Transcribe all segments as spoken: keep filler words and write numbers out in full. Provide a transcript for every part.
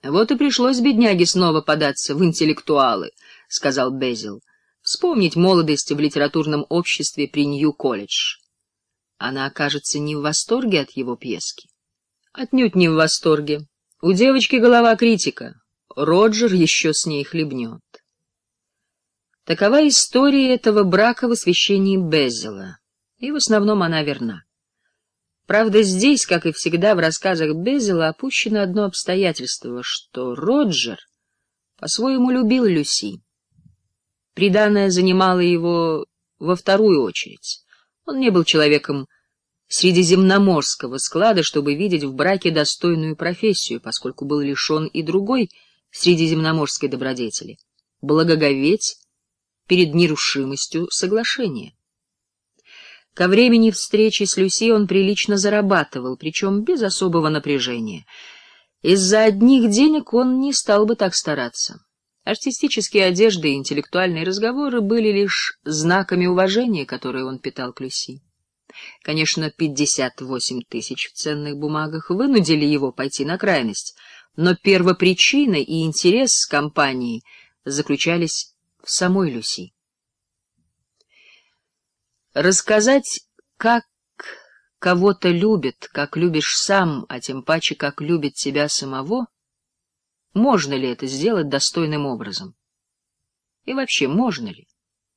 Вот и пришлось бедняге снова податься в интеллектуалы, — сказал Безил. Вспомнить молодость в литературном обществе при Нью-колледж. Она окажется не в восторге от его пьески. Отнюдь не в восторге. У девочки голова критика. Роджер еще с ней хлебнет. Такова история этого брака в освещении Безила, и в основном она верна. Правда, здесь, как и всегда в рассказах Безила, опущено одно обстоятельство, что Роджер по-своему любил Люси. Приданое занимало его во вторую очередь. Он не был человеком средиземноморского склада, чтобы видеть в браке достойную профессию, поскольку был лишен и другой средиземноморской добродетели — благоговеть перед нерушимостью соглашения. Ко времени встречи с Люси он прилично зарабатывал, причем без особого напряжения. Из-за одних денег он не стал бы так стараться. Артистические одежды и интеллектуальные разговоры были лишь знаками уважения, которые он питал к Люси. Конечно, пятьдесят восемь тысяч в ценных бумагах вынудили его пойти на крайность, но первопричина и интерес компании заключались в самой Люси. Рассказать, как кого-то любят, как любишь сам, а тем паче, как любит тебя самого, можно ли это сделать достойным образом? И вообще, можно ли?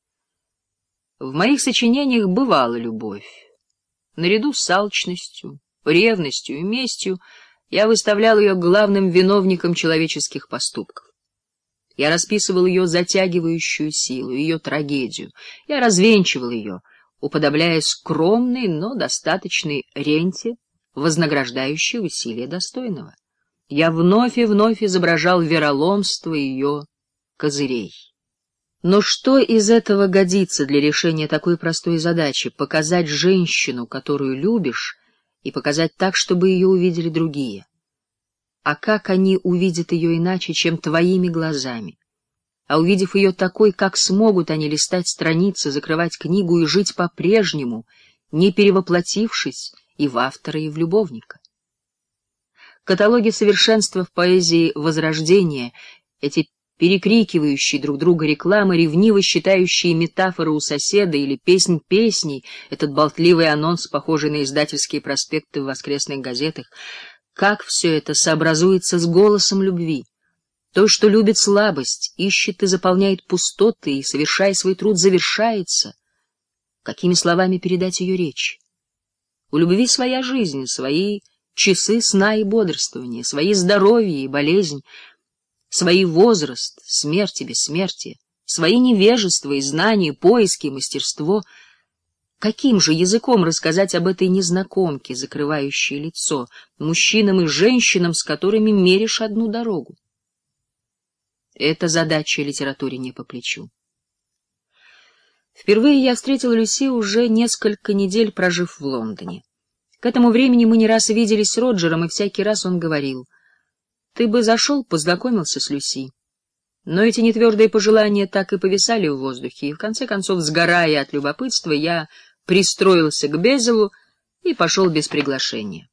В моих сочинениях бывала любовь. Наряду с алчностью, ревностью и местью я выставлял ее главным виновником человеческих поступков. Я расписывал ее затягивающую силу, ее трагедию. Я развенчивал ее, уподобляя скромной, но достаточной ренте, вознаграждающей усилия достойного. Я вновь и вновь изображал вероломство ее козырей. Но что из этого годится для решения такой простой задачи — показать женщину, которую любишь, и показать так, чтобы ее увидели другие? А как они увидят ее иначе, чем твоими глазами? А увидев ее такой, как смогут они листать страницы, закрывать книгу и жить по-прежнему, не перевоплотившись и в автора, и в любовника? Каталоги совершенства в поэзии Возрождения, эти перекрикивающие друг друга рекламы, ревниво считающие метафоры у соседа или песнь песней, этот болтливый анонс, похожий на издательские проспекты в воскресных газетах, как все это сообразуется с голосом любви? То, что любит слабость, ищет и заполняет пустоты, и, совершая свой труд, завершается. Какими словами передать ее речь? У любви своя жизнь, свои часы сна и бодрствования, свои здоровье и болезнь, свои возраст, смерть и бессмертие, свои невежество и знания, поиски и мастерство. Каким же языком рассказать об этой незнакомке, закрывающей лицо, мужчинам и женщинам, с которыми меришь одну дорогу? Эта задача литературе не по плечу. Впервые я встретил Люси, уже несколько недель прожив в Лондоне. К этому времени мы не раз виделись с Роджером, и всякий раз он говорил: «Ты бы зашел, познакомился с Люси». Но эти нетвердые пожелания так и повисали в воздухе, и в конце концов, сгорая от любопытства, я пристроился к Безилу и пошел без приглашения.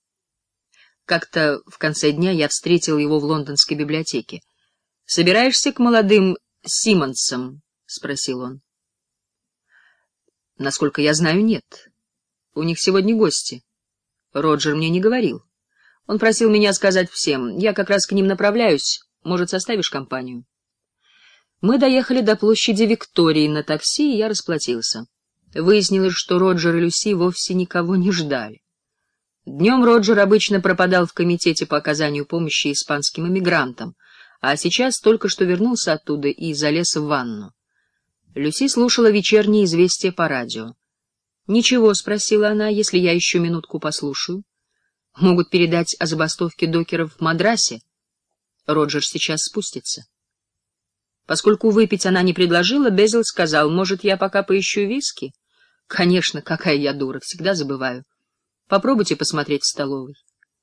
Как-то в конце дня я встретил его в лондонской библиотеке. «Собираешься к молодым Симмонсам?» — спросил он. «Насколько я знаю, нет. У них сегодня гости. Роджер мне не говорил. Он просил меня сказать всем. Я как раз к ним направляюсь. Может, составишь компанию?» Мы доехали до площади Виктории на такси, и я расплатился. Выяснилось, что Роджер и Люси вовсе никого не ждали. Днем Роджер обычно пропадал в комитете по оказанию помощи испанским эмигрантам, а сейчас только что вернулся оттуда и залез в ванну. Люси слушала вечерние известия по радио. «Ничего», — спросила она, — «если я еще минутку послушаю. Могут передать о забастовке докеров в Мадрасе. Роджер сейчас спустится». Поскольку выпить она не предложила, Безил сказал: «Может, я пока поищу виски?» «Конечно, какая я дура, всегда забываю. Попробуйте посмотреть в столовой».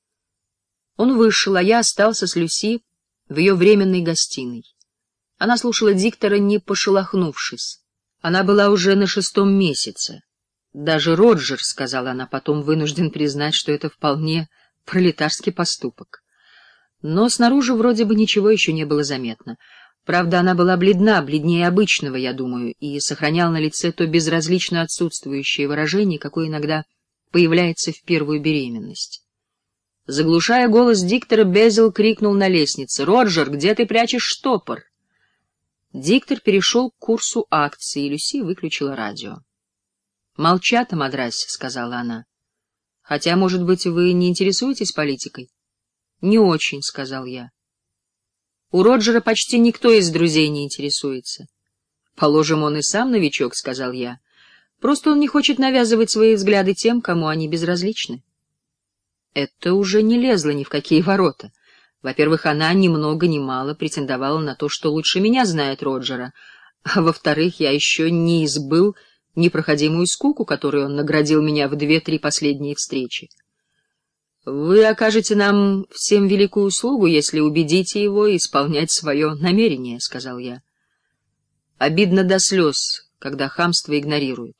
Он вышел, а я остался с Люси в ее временной гостиной. Она слушала диктора, не пошелохнувшись. Она была уже на шестом месяце. Даже Роджер, — сказала она потом, — вынужден признать, что это вполне пролетарский поступок. Но снаружи вроде бы ничего еще не было заметно. Правда, она была бледна, бледнее обычного, я думаю, и сохраняла на лице то безразлично отсутствующее выражение, какое иногда появляется в первую беременность. Заглушая голос диктора, Безил крикнул на лестнице: «Роджер, где ты прячешь штопор?» Диктор перешел к курсу акций, и Люси выключила радио. «Молчат о Мадрасе», — сказала она. «Хотя, может быть, вы не интересуетесь политикой?» «Не очень», — сказал я. «У Роджера почти никто из друзей не интересуется». «Положим, он и сам новичок», — сказал я. «Просто он не хочет навязывать свои взгляды тем, кому они безразличны». Это уже не лезло ни в какие ворота. Во-первых, она ни много ни мало претендовала на то, что лучше меня знает Роджера, а во-вторых, я еще не избыл непроходимую скуку, которую он наградил меня в две-три последние встречи. «Вы окажете нам всем великую услугу, если убедите его исполнять свое намерение», — сказал я. Обидно до слез, когда хамство игнорируют.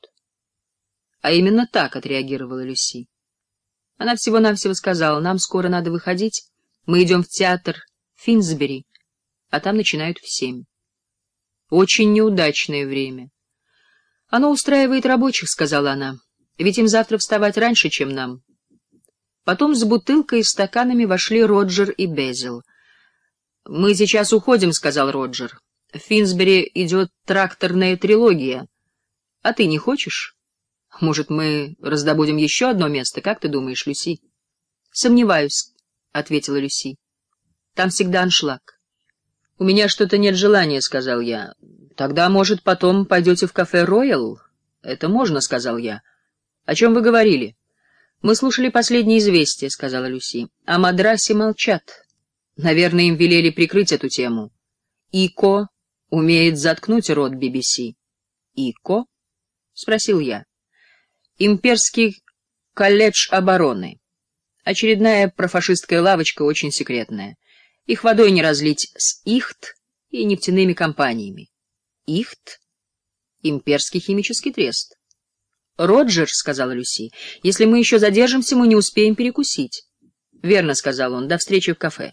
А именно так отреагировала Люси. Она всего-навсего сказала: «Нам скоро надо выходить, мы идем в театр Финсбери, а там начинают в семь». Очень неудачное время. «Оно устраивает рабочих», — сказала она, — «ведь им завтра вставать раньше, чем нам». Потом с бутылкой и стаканами вошли Роджер и Безил. «Мы сейчас уходим», — сказал Роджер. «В Финсбери идет тракторная трилогия. А ты не хочешь? Может, мы раздобудем еще одно место? Как ты думаешь, Люси?» «Сомневаюсь», — ответила Люси. «Там всегда аншлаг». «У меня что-то нет желания», — сказал я. «Тогда, может, потом пойдете в кафе «Роял»?» «Это можно», — сказал я. «О чем вы говорили?» «Мы слушали последние известия», — сказала Люси. «О Мадрасе молчат. Наверное, им велели прикрыть эту тему. Ико умеет заткнуть рот би би си». «Ико?» — спросил я. «Имперский колледж обороны. Очередная профашистская лавочка, очень секретная. Их водой не разлить с Ихт и нефтяными компаниями». «Ихт?» «Имперский химический трест». «Роджер», — сказала Люси, — «если мы еще задержимся, мы не успеем перекусить». «Верно», — сказал он, — «до встречи в кафе».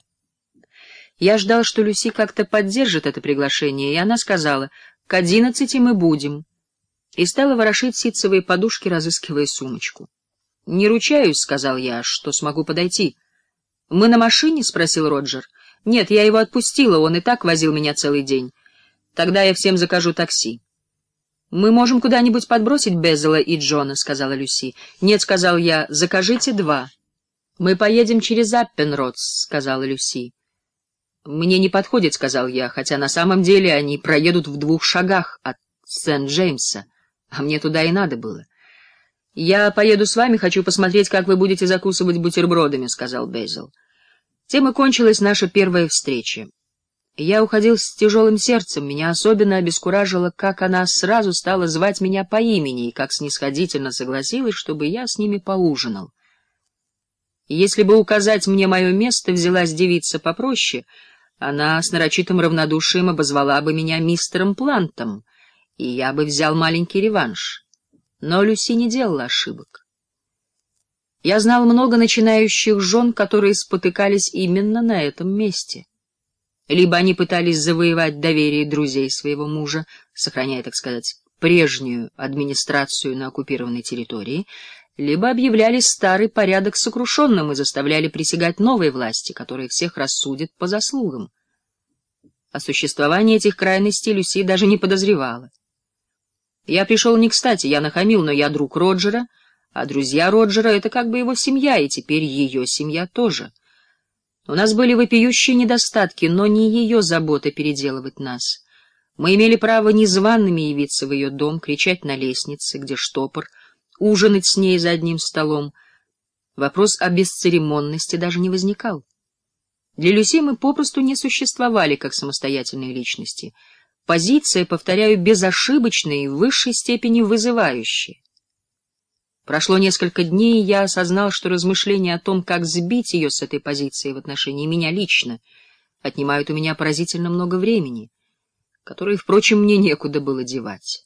Я ждал, что Люси как-то поддержит это приглашение, и она сказала: «К одиннадцати мы будем», и стала ворошить ситцевые подушки, разыскивая сумочку. «Не ручаюсь», — сказал я, — «что смогу подойти». «Мы на машине?» — спросил Роджер. «Нет, я его отпустила, он и так возил меня целый день. Тогда я всем закажу такси». «Мы можем куда-нибудь подбросить Безила и Джона», — сказала Люси. «Нет», — сказал я, — «закажите два». «Мы поедем через Аппенротс», — сказала Люси. «Мне не подходит», — сказал я, хотя на самом деле они проедут в двух шагах от Сент-Джеймса, а мне туда и надо было. «Я поеду с вами, хочу посмотреть, как вы будете закусывать бутербродами», — сказал Безил. Тем и кончилась наша первая встреча. Я уходил с тяжелым сердцем, меня особенно обескуражило, как она сразу стала звать меня по имени и как снисходительно согласилась, чтобы я с ними поужинал. Если бы указать мне мое место взялась девица попроще, она с нарочитым равнодушием обозвала бы меня мистером Плантом, и я бы взял маленький реванш. Но Люси не делала ошибок. Я знал много начинающих жен, которые спотыкались именно на этом месте. Либо они пытались завоевать доверие друзей своего мужа, сохраняя, так сказать, прежнюю администрацию на оккупированной территории, либо объявляли старый порядок сокрушенным и заставляли присягать новой власти, которая всех рассудит по заслугам. О существовании этих крайностей Люси даже не подозревала. Я пришел не кстати, я нахамил, но я друг Роджера, а друзья Роджера — это как бы его семья, и теперь ее семья тоже. У нас были вопиющие недостатки, но не ее забота переделывать нас. Мы имели право незваными явиться в ее дом, кричать на лестнице, где штопор, ужинать с ней за одним столом. Вопрос о бесцеремонности даже не возникал. Для Люси мы попросту не существовали как самостоятельные личности. Позиция, повторяю, безошибочная и в высшей степени вызывающая. Прошло несколько дней, и я осознал, что размышления о том, как сбить ее с этой позиции в отношении меня лично, отнимают у меня поразительно много времени, которое, впрочем, мне некуда было девать.